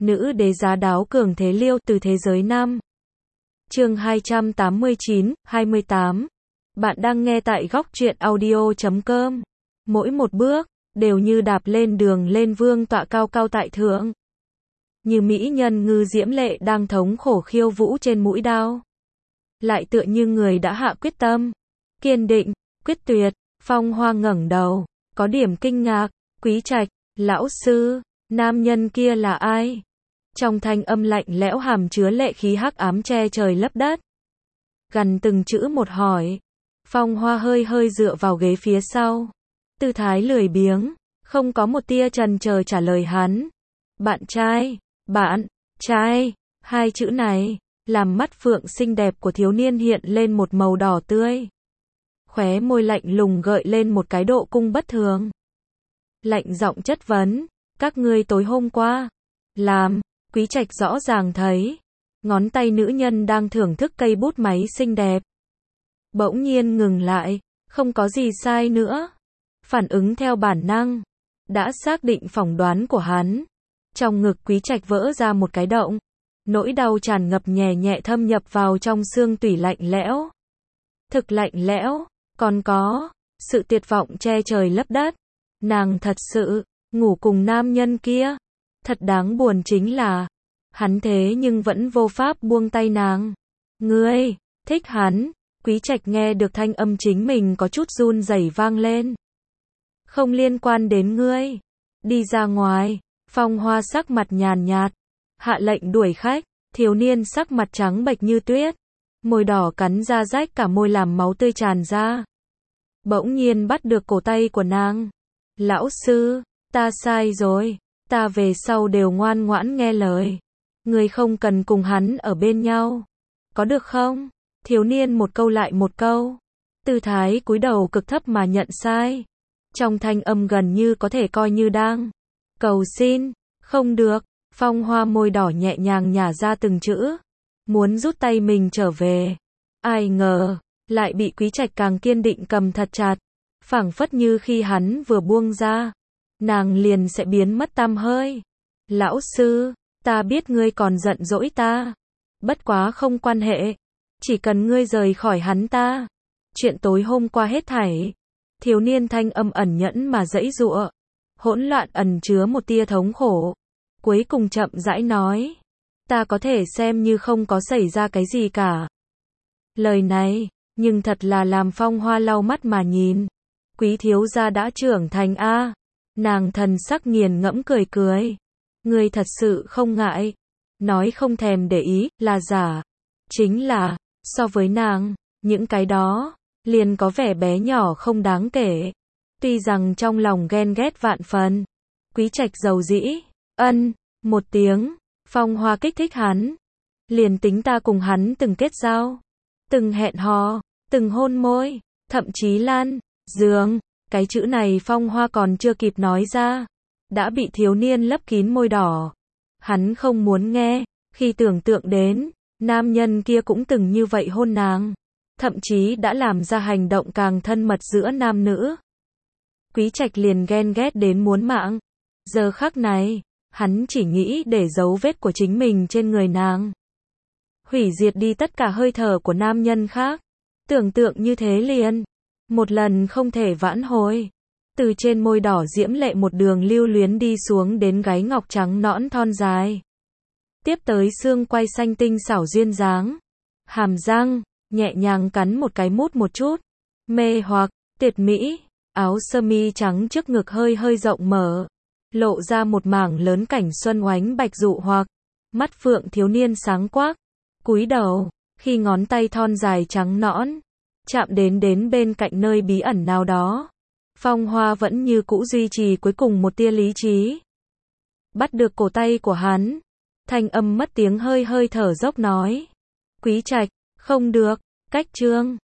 nữ đế giá đáo cường thế liêu từ thế giới nam. Chương 289, 28. Bạn đang nghe tại góc truyện audio.com. Mỗi một bước đều như đạp lên đường lên vương tọa cao cao tại thượng. Như mỹ nhân ngư diễm lệ đang thống khổ khiêu vũ trên mũi đao. Lại tựa như người đã hạ quyết tâm, kiên định, quyết tuyệt. Phong Hoa ngẩng đầu, có điểm kinh ngạc, Quý Trạch, lão sư, nam nhân kia là ai? Trong thanh âm lạnh lẽo hàm chứa lệ khí hắc ám che trời lấp đất. Gần từng chữ một hỏi. Phong Hoa hơi hơi dựa vào ghế phía sau. Tư thái lười biếng, không có một tia chần chờ trả lời hắn. Bạn trai, hai chữ này, làm mắt phượng xinh đẹp của thiếu niên hiện lên một màu đỏ tươi. Khóe môi lạnh lùng gợi lên một cái độ cung bất thường. Lạnh giọng chất vấn, các ngươi tối hôm qua, làm, Quý Trạch rõ ràng thấy, ngón tay nữ nhân đang thưởng thức cây bút máy xinh đẹp. Bỗng nhiên ngừng lại, không có gì sai nữa. Phản ứng theo bản năng, đã xác định phỏng đoán của hắn. Trong ngực Quý Trạch vỡ ra một cái động, nỗi đau tràn ngập nhẹ nhẹ thâm nhập vào trong xương tủy lạnh lẽo. Thực lạnh lẽo, còn có sự tuyệt vọng che trời lấp đất. Nàng thật sự ngủ cùng nam nhân kia. Thật đáng buồn chính là hắn thế nhưng vẫn vô pháp buông tay nàng. Ngươi thích hắn? Quý Trạch nghe được thanh âm chính mình có chút run rẩy vang lên. Không liên quan đến ngươi. Đi ra ngoài. Phong Hoa sắc mặt nhàn nhạt, hạ lệnh đuổi khách. Thiếu niên sắc mặt trắng bệch như tuyết, môi đỏ cắn ra rách cả môi làm máu tươi tràn ra. Bỗng nhiên bắt được cổ tay của nàng. Lão sư, ta sai rồi, ta về sau đều ngoan ngoãn nghe lời. Ngươi không cần cùng hắn ở bên nhau, có được không? Thiếu niên một câu lại một câu, tư thái cúi đầu cực thấp mà nhận sai. Trong thanh âm gần như có thể coi như đang cầu xin. Không được. Phong Hoa môi đỏ nhẹ nhàng nhả ra từng chữ, muốn rút tay mình trở về. Ai ngờ, lại bị Quý Trạch càng kiên định cầm thật chặt, phảng phất như khi hắn vừa buông ra, nàng liền sẽ biến mất tăm hơi. Lão sư, ta biết ngươi còn giận dỗi ta, bất quá không quan hệ, chỉ cần ngươi rời khỏi hắn ta. Chuyện tối hôm qua hết thảy. Thiếu niên thanh âm ẩn nhẫn mà giãy giụa, hỗn loạn ẩn chứa một tia thống khổ. Cuối cùng chậm rãi nói, ta có thể xem như không có xảy ra cái gì cả. Lời này, nhưng thật là làm Phong Hoa lau mắt mà nhìn. Quý thiếu gia đã trưởng thành a. Nàng thần sắc nghiền ngẫm cười cười. Ngươi thật sự không ngại. Nói không thèm để ý, là giả. Chính là, so với nàng, những cái đó, liền có vẻ bé nhỏ không đáng kể. Tuy rằng trong lòng ghen ghét vạn phần. Quý Trạch dầu dĩ. Một tiếng. Phong Hoa kích thích hắn. Liền tính ta cùng hắn từng kết giao, từng hẹn hò, từng hôn môi, thậm chí lan giường. Cái chữ này Phong Hoa còn chưa kịp nói ra, đã bị thiếu niên lấp kín môi đỏ. Hắn không muốn nghe. Khi tưởng tượng đến nam nhân kia cũng từng như vậy hôn nàng, thậm chí đã làm ra hành động càng thân mật giữa nam nữ, Quý Trạch liền ghen ghét đến muốn mạng. Giờ khắc này, hắn chỉ nghĩ để dấu vết của chính mình trên người nàng, hủy diệt đi tất cả hơi thở của nam nhân khác. Tưởng tượng như thế liền, một lần không thể vãn hồi. Từ trên môi đỏ diễm lệ một đường lưu luyến đi xuống đến gáy ngọc trắng nõn thon dài. Tiếp tới xương quai xanh tinh xảo duyên dáng. Hàm răng, nhẹ nhàng cắn một cái mút một chút. Mê hoặc, tuyệt mỹ. Áo sơ mi trắng trước ngực hơi hơi rộng mở, lộ ra một mảng lớn cảnh xuân oánh bạch dụ hoặc. Mắt phượng thiếu niên sáng quắc, cúi đầu, khi ngón tay thon dài trắng nõn chạm đến bên cạnh nơi bí ẩn nào đó. Phong Hoa vẫn như cũ duy trì cuối cùng một tia lý trí. Bắt được cổ tay của hắn, thanh âm mất tiếng hơi hơi thở dốc nói. Quý Trạch, không được, cách chương